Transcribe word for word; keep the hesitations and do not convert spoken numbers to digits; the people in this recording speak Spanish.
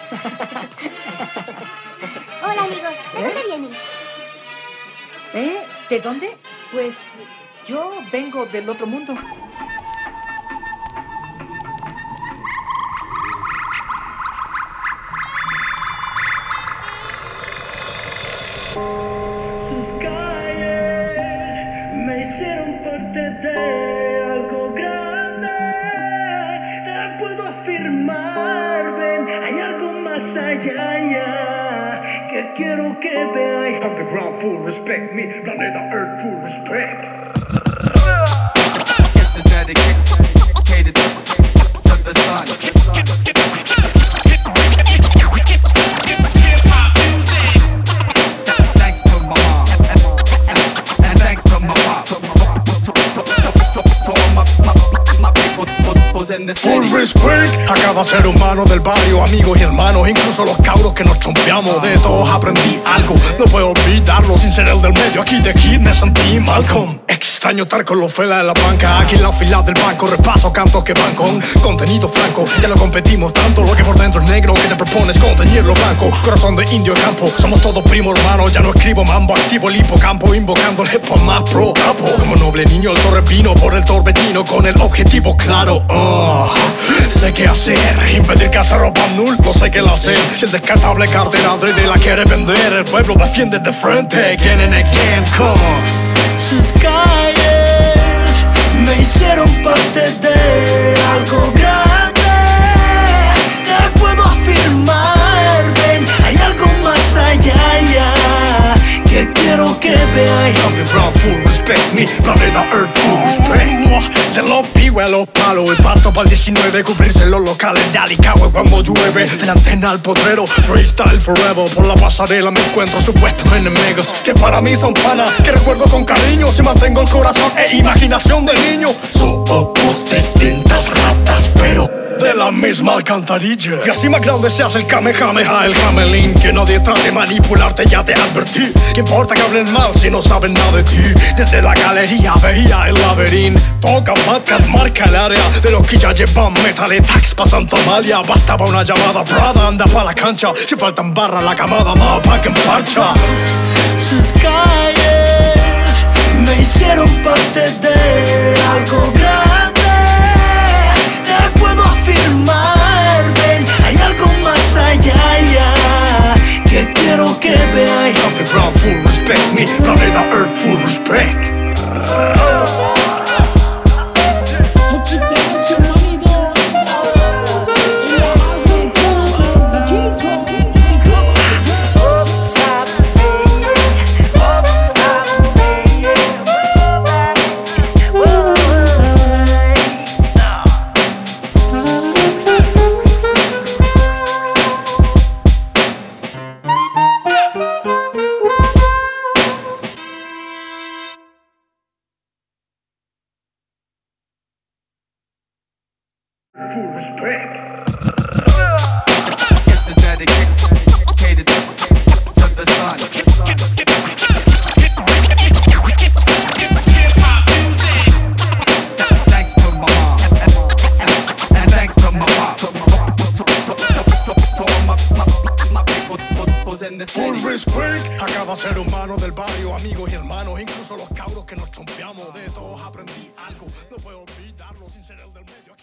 Hola, amigos. ¿De ¿Eh? dónde vienen? ¿Eh? ¿De dónde? Pues yo vengo del otro mundo. Sus calles me hicieron parte de algo grande. Te puedo afirmar, ven, hay algo más allá ya, que quiero que veáis. Underground full respect me, planeta Earth full respect. This is dedicated to the sun. Thanks to my mom and thanks to my pop. To all my, my, my people in the Full city. respect a cada ser humano del barrio, amigos y hermanos, incluso los cabros que nos trompeamos. De todos aprendí algo, no puedo olvidarlo. Sin ser el del medio, aquí de Kid me sentí Malcolm. Extraño estar con los felas de la banca, aquí en la fila del banco. Repaso cantos que van con contenido franco. Ya no competimos tanto, lo que por dentro es negro, que te propones contener lo blanco. Corazón de indio campo, somos todos primos hermanos. Ya no escribo mambo, activo el hipocampo, invocando el hip hop más pro capo. Como noble niño el torbellino por el torbellino, con el objetivo claro. Oh, sé qué hacer, impedir que se roban nul, no sé qué lo hacer. Si el descartable cartera de la quiere vender, el pueblo defiende de frente, again and again, come on. Sus calles me hicieron parte de algo grande. Te puedo afirmar, ven, hay algo más allá ya, que quiero que veáis. Underground full respect me, planeta Earth full respect. De los pibes a los palos, el parto para el diecinueve, cubrirse los locales de Alicagüe cuando llueve. De la antena al potrero, freestyle forever. Por la pasarela me encuentro supuestos enemigos que para mí son panas, que recuerdo con cariño. Si mantengo el corazón e imaginación de niño. Somos distintas ratas, pero de la misma alcantarilla. Y así más grande se hace el Kamehameha, el Hamelin. Que nadie trate de manipularte, ya te advertí. ¿Qué importa que hablen mal si no saben nada de ti? Desde la galería veía el laberinto. Toca podcast, marca el área de los que ya llevan metal tax pa' Santa Amalia. Bastaba una llamada, brada, anda pa' la cancha. Si faltan barras, la camada más pa' que en parcha. Sus calles me hicieron parte de algo grande. Te puedo afirmar, ven, hay algo más allá ya, que quiero que veáis. Underground full respect me, planeta Earth full respect. Full respect. This is dedicated to the sun. Thanks to my mom and thanks to my pop. To all my, my, my people in the Full city. respect a cada ser humano del barrio, amigos y hermanos, incluso los cabros que nos trompeamos. De todos aprendí algo, no puedo olvidarlo sin ser el del medio.